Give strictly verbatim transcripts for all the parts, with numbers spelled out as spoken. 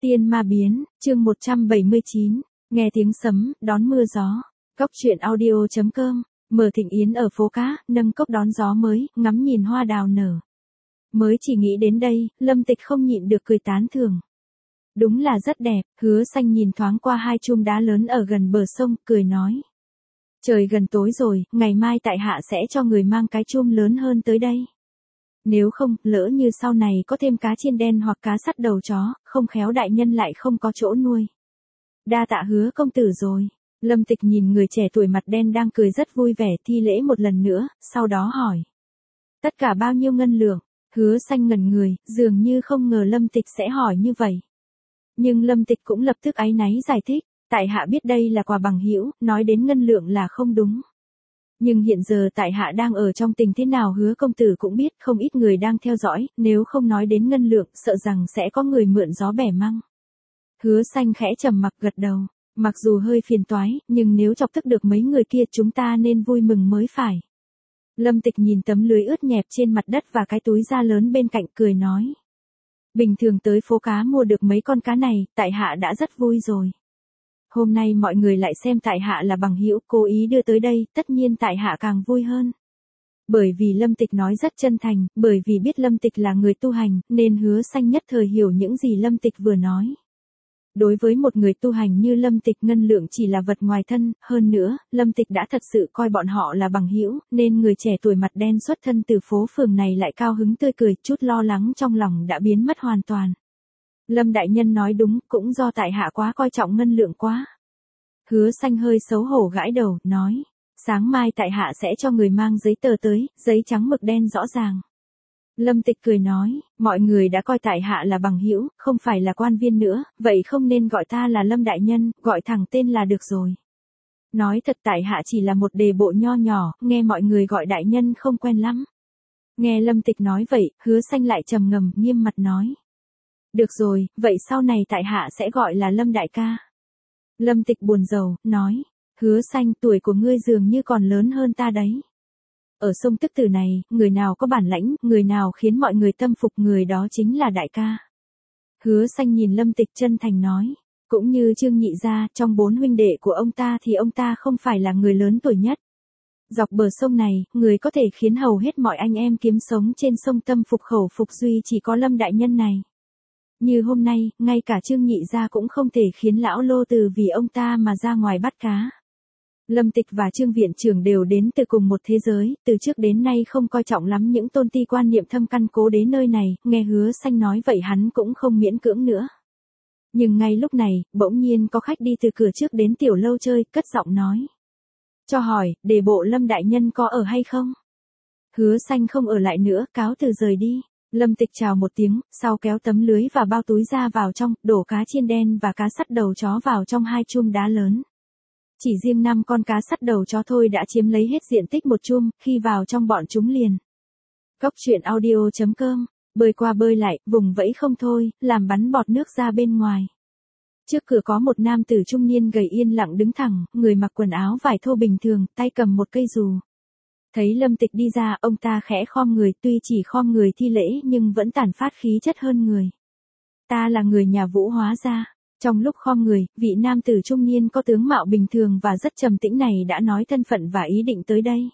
Tiên ma biến, chương một trăm bảy mươi chín, nghe tiếng sấm, đón mưa gió. Cốc truyện audio chấm com, mở thịnh yến ở phố cá, nâng cốc đón gió mới, ngắm nhìn hoa đào nở. Mới chỉ nghĩ đến đây, Lâm Tịch không nhịn được cười tán thưởng. Đúng là rất đẹp, Hứa Xanh nhìn thoáng qua hai chum đá lớn ở gần bờ sông, cười nói. Trời gần tối rồi, ngày mai tại hạ sẽ cho người mang cái chum lớn hơn tới đây. Nếu không, lỡ như sau này có thêm cá chiên đen hoặc cá sắt đầu chó, không khéo đại nhân lại không có chỗ nuôi. Đa tạ Hứa công tử rồi. Lâm Tịch nhìn người trẻ tuổi mặt đen đang cười rất vui vẻ thi lễ một lần nữa, sau đó hỏi. Tất cả bao nhiêu ngân lượng? Hứa Xanh ngẩn người, dường như không ngờ Lâm Tịch sẽ hỏi như vậy. Nhưng Lâm Tịch cũng lập tức áy náy giải thích, tại hạ biết đây là quà bằng hữu, nói đến ngân lượng là không đúng. Nhưng hiện giờ tại hạ đang ở trong tình thế nào Hứa công tử cũng biết, không ít người đang theo dõi, nếu không nói đến ngân lượng, sợ rằng sẽ có người mượn gió bẻ măng. Hứa Xanh khẽ trầm mặc gật đầu, mặc dù hơi phiền toái, nhưng nếu chọc tức được mấy người kia chúng ta nên vui mừng mới phải. Lâm Tịch nhìn tấm lưới ướt nhẹp trên mặt đất và cái túi da lớn bên cạnh cười nói. Bình thường tới phố cá mua được mấy con cá này, tại hạ đã rất vui rồi. Hôm nay mọi người lại xem tại hạ là bằng hữu cố ý đưa tới đây, tất nhiên tại hạ càng vui hơn. Bởi vì Lâm Tịch nói rất chân thành, bởi vì biết Lâm Tịch là người tu hành, nên Hứa Xanh nhất thời hiểu những gì Lâm Tịch vừa nói. Đối với một người tu hành như Lâm Tịch, ngân lượng chỉ là vật ngoài thân, hơn nữa, Lâm Tịch đã thật sự coi bọn họ là bằng hữu, nên người trẻ tuổi mặt đen xuất thân từ phố phường này lại cao hứng tươi cười, chút lo lắng trong lòng đã biến mất hoàn toàn. Lâm đại nhân nói đúng, cũng do tại hạ quá coi trọng ngân lượng quá. Hứa Xanh hơi xấu hổ gãi đầu, nói, sáng mai tại hạ sẽ cho người mang giấy tờ tới, giấy trắng mực đen rõ ràng. Lâm Tịch cười nói, mọi người đã coi tại hạ là bằng hữu, không phải là quan viên nữa, vậy không nên gọi ta là Lâm đại nhân, gọi thẳng tên là được rồi. Nói thật tại hạ chỉ là một đề bộ nho nhỏ, nghe mọi người gọi đại nhân không quen lắm. Nghe Lâm Tịch nói vậy, Hứa Xanh lại trầm ngầm, nghiêm mặt nói. Được rồi, vậy sau này tại hạ sẽ gọi là Lâm đại ca. Lâm Tịch buồn rầu, nói, Hứa Xanh tuổi của ngươi dường như còn lớn hơn ta đấy. Ở sông Tức Tử này, người nào có bản lãnh, người nào khiến mọi người tâm phục người đó chính là đại ca. Hứa Xanh nhìn Lâm Tịch chân thành nói, cũng như Trương Nhị gia, trong bốn huynh đệ của ông ta thì ông ta không phải là người lớn tuổi nhất. Dọc bờ sông này, người có thể khiến hầu hết mọi anh em kiếm sống trên sông tâm phục khẩu phục duy chỉ có Lâm đại nhân này. Như hôm nay, ngay cả Trương Nhị gia cũng không thể khiến lão Lô Từ vì ông ta mà ra ngoài bắt cá. Lâm Tịch và Trương viện trưởng đều đến từ cùng một thế giới, từ trước đến nay không coi trọng lắm những tôn ti quan niệm thâm căn cố đế nơi này, nghe Hứa Xanh nói vậy hắn cũng không miễn cưỡng nữa. Nhưng ngay lúc này, bỗng nhiên có khách đi từ cửa trước đến tiểu lâu chơi, cất giọng nói. Cho hỏi, đề bộ Lâm đại nhân có ở hay không? Hứa Xanh không ở lại nữa, cáo từ rời đi. Lâm Tịch chào một tiếng, sau kéo tấm lưới và bao túi ra vào trong, đổ cá chiên đen và cá sắt đầu chó vào trong hai chum đá lớn. Chỉ riêng năm con cá sắt đầu chó thôi đã chiếm lấy hết diện tích một chum, khi vào trong bọn chúng liền. Cốc truyện audio chấm com, bơi qua bơi lại, vùng vẫy không thôi, làm bắn bọt nước ra bên ngoài. Trước cửa có một nam tử trung niên gầy yên lặng đứng thẳng, người mặc quần áo vải thô bình thường, tay cầm một cây dù. Thấy Lâm Tịch đi ra, ông ta khẽ khom người, tuy chỉ khom người thi lễ nhưng vẫn tản phát khí chất hơn người. Ta là người nhà Vũ Hóa gia. Trong lúc khom người, vị nam tử trung niên có tướng mạo bình thường và rất trầm tĩnh này đã nói thân phận và ý định tới đây.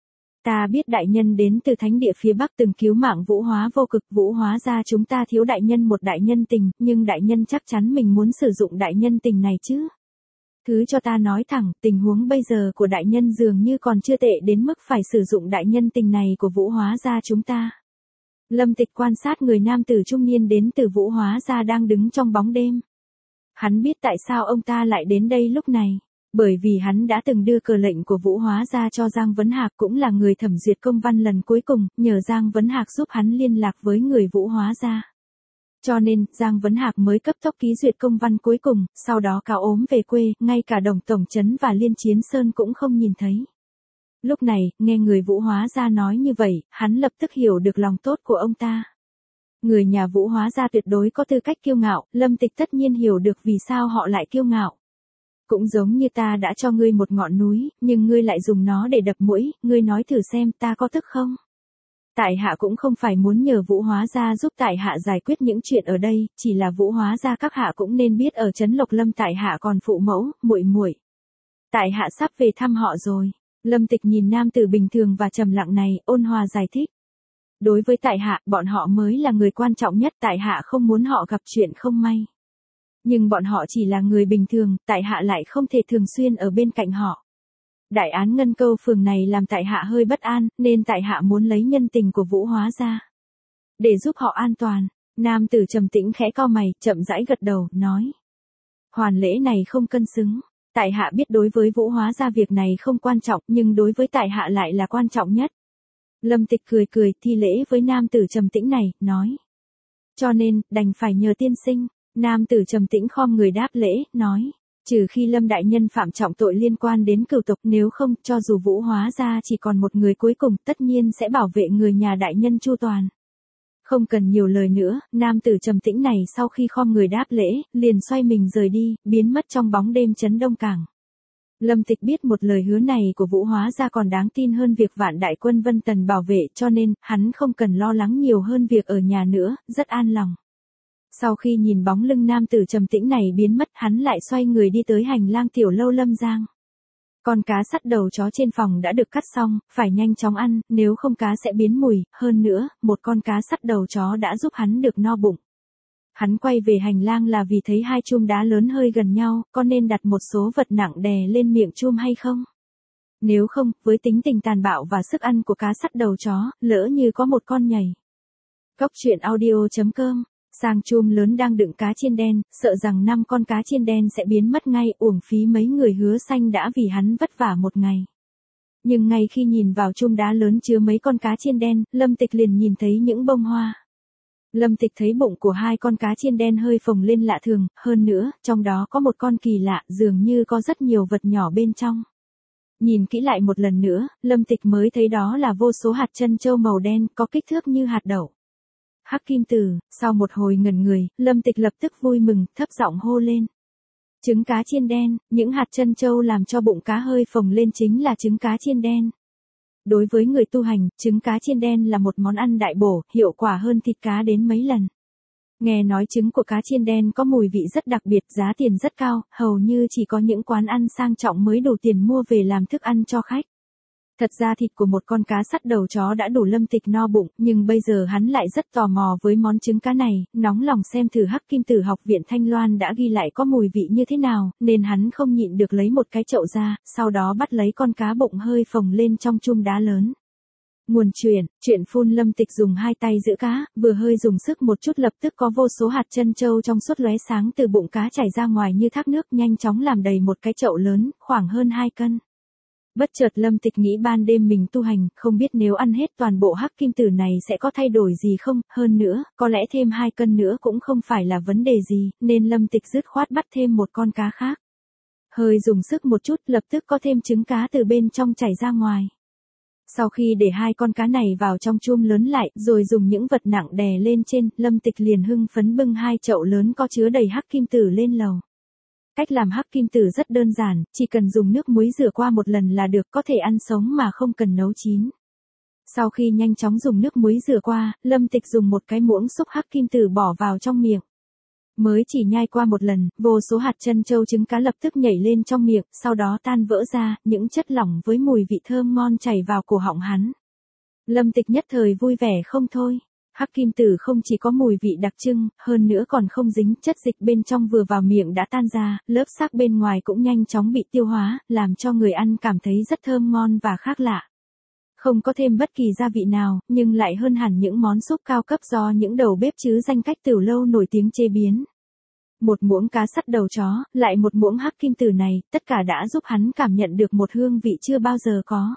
Ta biết đại nhân đến từ thánh địa phía Bắc từng cứu mạng Vũ Hóa vô cực, Vũ Hóa gia chúng ta thiếu đại nhân một đại nhân tình, nhưng đại nhân chắc chắn mình muốn sử dụng đại nhân tình này chứ. Thứ cho ta nói thẳng, tình huống bây giờ của đại nhân dường như còn chưa tệ đến mức phải sử dụng đại nhân tình này của Vũ Hóa gia chúng ta. Lâm Tịch quan sát người nam tử trung niên đến từ Vũ Hóa gia đang đứng trong bóng đêm. Hắn biết tại sao ông ta lại đến đây lúc này, bởi vì hắn đã từng đưa cờ lệnh của Vũ Hóa gia cho Giang Vấn Hạc, cũng là người thẩm duyệt công văn lần cuối cùng, nhờ Giang Vấn Hạc giúp hắn liên lạc với người Vũ Hóa gia. Cho nên, Giang Vấn Hạc mới cấp tốc ký duyệt công văn cuối cùng, sau đó cáo ốm về quê, ngay cả Đồng Tổng Trấn và Liên Chiến Sơn cũng không nhìn thấy. Lúc này, nghe người Vũ Hóa gia nói như vậy, hắn lập tức hiểu được lòng tốt của ông ta. Người nhà Vũ Hóa gia tuyệt đối có tư cách kiêu ngạo, Lâm Tịch tất nhiên hiểu được vì sao họ lại kiêu ngạo. Cũng giống như ta đã cho ngươi một ngọn núi, nhưng ngươi lại dùng nó để đập muỗi, ngươi nói thử xem ta có tức không? Tại hạ cũng không phải muốn nhờ Vũ Hóa gia giúp tại hạ giải quyết những chuyện ở đây, chỉ là Vũ Hóa gia các hạ cũng nên biết ở trấn Lộc Lâm tại hạ còn phụ mẫu, muội muội. Tại hạ sắp về thăm họ rồi. Lâm Tịch nhìn nam tử bình thường và trầm lặng này, ôn hòa giải thích. Đối với tại hạ, bọn họ mới là người quan trọng nhất, tại hạ không muốn họ gặp chuyện không may. Nhưng bọn họ chỉ là người bình thường, tại hạ lại không thể thường xuyên ở bên cạnh họ. Đại án Ngân Câu phường này làm tại hạ hơi bất an, nên tại hạ muốn lấy nhân tình của Vũ Hóa gia để giúp họ an toàn. Nam tử trầm tĩnh khẽ cau mày, chậm rãi gật đầu, nói. Hoàn lễ này không cân xứng. Tại hạ biết đối với Vũ Hóa gia việc này không quan trọng, nhưng đối với tại hạ lại là quan trọng nhất. Lâm Tịch cười cười, thi lễ với nam tử trầm tĩnh này, nói. Cho nên, đành phải nhờ tiên sinh. Nam tử trầm tĩnh khom người đáp lễ, nói. Trừ khi Lâm đại nhân phạm trọng tội liên quan đến cửu tộc, nếu không, cho dù Vũ Hóa gia chỉ còn một người cuối cùng, tất nhiên sẽ bảo vệ người nhà đại nhân chu toàn. Không cần nhiều lời nữa, nam tử trầm tĩnh này sau khi khom người đáp lễ, liền xoay mình rời đi, biến mất trong bóng đêm trấn Đông Cảng. Lâm Tịch biết một lời hứa này của Vũ Hóa gia còn đáng tin hơn việc vạn đại quân Vân Tần bảo vệ, cho nên, hắn không cần lo lắng nhiều hơn việc ở nhà nữa, rất an lòng. Sau khi nhìn bóng lưng nam tử trầm tĩnh này biến mất, hắn lại xoay người đi tới hành lang tiểu lâu Lâm Giang. Con cá sắt đầu chó trên phòng đã được cắt xong, phải nhanh chóng ăn, nếu không cá sẽ biến mùi, hơn nữa, một con cá sắt đầu chó đã giúp hắn được no bụng. Hắn quay về hành lang là vì thấy hai chum đá lớn hơi gần nhau, có nên đặt một số vật nặng đè lên miệng chum hay không? Nếu không, với tính tình tàn bạo và sức ăn của cá sắt đầu chó, lỡ như có một con nhảy. Cốc truyện audio chấm com. Sang chum lớn đang đựng cá chiên đen, sợ rằng năm con cá chiên đen sẽ biến mất ngay, uổng phí mấy người Hứa Xanh đã vì hắn vất vả một ngày. Nhưng ngay khi nhìn vào chum đá lớn chứa mấy con cá chiên đen, Lâm Tịch liền nhìn thấy những bông hoa. Lâm Tịch thấy bụng của hai con cá chiên đen hơi phồng lên lạ thường, hơn nữa, trong đó có một con kỳ lạ, dường như có rất nhiều vật nhỏ bên trong. Nhìn kỹ lại một lần nữa, Lâm Tịch mới thấy đó là vô số hạt trân châu màu đen, có kích thước như hạt đậu. Hắc Kim Tử, sau một hồi ngẩn người, Lâm Tịch lập tức vui mừng, thấp giọng hô lên. Trứng cá chiên đen, những hạt trân châu làm cho bụng cá hơi phồng lên chính là trứng cá chiên đen. Đối với người tu hành, trứng cá chiên đen là một món ăn đại bổ, hiệu quả hơn thịt cá đến mấy lần. Nghe nói trứng của cá chiên đen có mùi vị rất đặc biệt, giá tiền rất cao, hầu như chỉ có những quán ăn sang trọng mới đủ tiền mua về làm thức ăn cho khách. Thật ra thịt của một con cá sắt đầu chó đã đủ Lâm Tịch no bụng, nhưng bây giờ hắn lại rất tò mò với món trứng cá này, nóng lòng xem thử Hắc Kim Tử học viện Thanh Loan đã ghi lại có mùi vị như thế nào, nên hắn không nhịn được lấy một cái chậu ra, sau đó bắt lấy con cá bụng hơi phồng lên trong chum đá lớn. Nguồn truyền, chuyện phun. Lâm Tịch dùng hai tay giữ cá, vừa hơi dùng sức một chút lập tức có vô số hạt trân châu trong suốt lóe sáng từ bụng cá chảy ra ngoài như thác nước, nhanh chóng làm đầy một cái chậu lớn, khoảng hơn hai cân. Bất chợt Lâm Tịch nghĩ ban đêm mình tu hành, không biết nếu ăn hết toàn bộ Hắc Kim Tử này sẽ có thay đổi gì không, hơn nữa, có lẽ thêm hai cân nữa cũng không phải là vấn đề gì, nên Lâm Tịch dứt khoát bắt thêm một con cá khác. Hơi dùng sức một chút, lập tức có thêm trứng cá từ bên trong chảy ra ngoài. Sau khi để hai con cá này vào trong chum lớn lại, rồi dùng những vật nặng đè lên trên, Lâm Tịch liền hưng phấn bưng hai chậu lớn có chứa đầy Hắc Kim Tử lên lầu. Cách làm Hắc Kim Tử rất đơn giản, chỉ cần dùng nước muối rửa qua một lần là được, có thể ăn sống mà không cần nấu chín. Sau khi nhanh chóng dùng nước muối rửa qua, Lâm Tịch dùng một cái muỗng xúc Hắc Kim Tử bỏ vào trong miệng. Mới chỉ nhai qua một lần, vô số hạt trân châu trứng cá lập tức nhảy lên trong miệng, sau đó tan vỡ ra, những chất lỏng với mùi vị thơm ngon chảy vào cổ họng hắn. Lâm Tịch nhất thời vui vẻ không thôi. Hắc Kim Tử không chỉ có mùi vị đặc trưng, hơn nữa còn không dính, chất dịch bên trong vừa vào miệng đã tan ra, lớp xác bên ngoài cũng nhanh chóng bị tiêu hóa, làm cho người ăn cảm thấy rất thơm ngon và khác lạ. Không có thêm bất kỳ gia vị nào, nhưng lại hơn hẳn những món súp cao cấp do những đầu bếp chứ danh cách tiểu lâu nổi tiếng chế biến. Một muỗng cá sắt đầu chó, lại một muỗng Hắc Kim Tử này, tất cả đã giúp hắn cảm nhận được một hương vị chưa bao giờ có.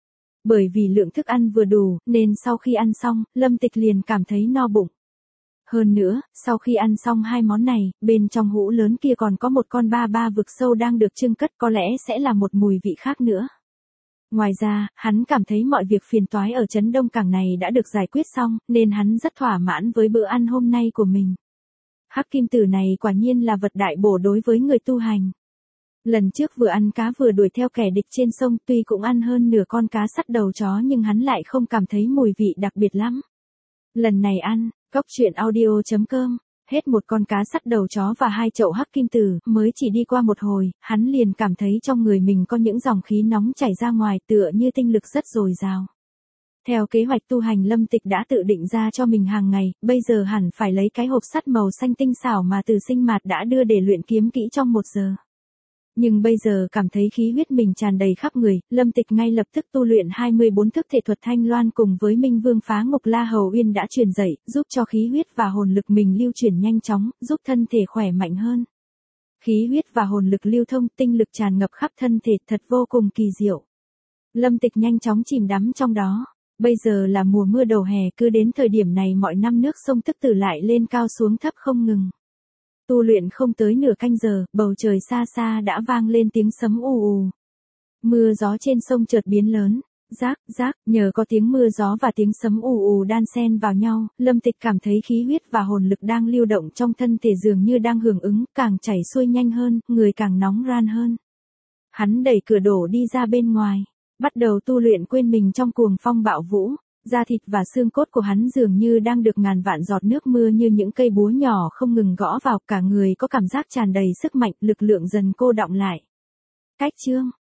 Bởi vì lượng thức ăn vừa đủ, nên sau khi ăn xong, Lâm Tịch liền cảm thấy no bụng. Hơn nữa, sau khi ăn xong hai món này, bên trong hũ lớn kia còn có một con ba ba vực sâu đang được trưng cất, có lẽ sẽ là một mùi vị khác nữa. Ngoài ra, hắn cảm thấy mọi việc phiền toái ở trấn Đông Cảng này đã được giải quyết xong, nên hắn rất thỏa mãn với bữa ăn hôm nay của mình. Hắc Kim Tử này quả nhiên là vật đại bổ đối với người tu hành. Lần trước vừa ăn cá vừa đuổi theo kẻ địch trên sông, tuy cũng ăn hơn nửa con cá sắt đầu chó nhưng hắn lại không cảm thấy mùi vị đặc biệt lắm. Lần này ăn, cóc truyện audio chấm com, hết một con cá sắt đầu chó và hai chậu hắc kim tử, mới chỉ đi qua một hồi, hắn liền cảm thấy trong người mình có những dòng khí nóng chảy ra ngoài tựa như tinh lực rất dồi dào. Theo kế hoạch tu hành Lâm Tịch đã tự định ra cho mình hàng ngày, bây giờ hẳn phải lấy cái hộp sắt màu xanh tinh xảo mà Từ Sinh Mạt đã đưa để luyện kiếm kỹ trong một giờ. Nhưng bây giờ cảm thấy khí huyết mình tràn đầy khắp người, Lâm Tịch ngay lập tức tu luyện hai mươi bốn thức thể thuật Thanh Loan cùng với Minh Vương Phá Ngục La Hầu Uyên đã truyền dạy, giúp cho khí huyết và hồn lực mình lưu chuyển nhanh chóng, giúp thân thể khỏe mạnh hơn. Khí huyết và hồn lực lưu thông, tinh lực tràn ngập khắp thân thể, thật vô cùng kỳ diệu. Lâm Tịch nhanh chóng chìm đắm trong đó. Bây giờ là mùa mưa đầu hè, cứ đến thời điểm này mọi năm nước sông Tức Tử lại lên cao xuống thấp không ngừng. Tu luyện không tới nửa canh giờ, bầu trời xa xa đã vang lên tiếng sấm ù ù. Mưa gió trên sông chợt biến lớn, rác, rác, nhờ có tiếng mưa gió và tiếng sấm ù ù đan xen vào nhau, Lâm Tịch cảm thấy khí huyết và hồn lực đang lưu động trong thân thể dường như đang hưởng ứng, càng chảy xuôi nhanh hơn, người càng nóng ran hơn. Hắn đẩy cửa đổ đi ra bên ngoài, bắt đầu tu luyện quên mình trong cuồng phong bạo vũ. Da thịt và xương cốt của hắn dường như đang được ngàn vạn giọt nước mưa như những cây búa nhỏ không ngừng gõ vào, cả người có cảm giác tràn đầy sức mạnh, lực lượng dần cô đọng lại. Cách chương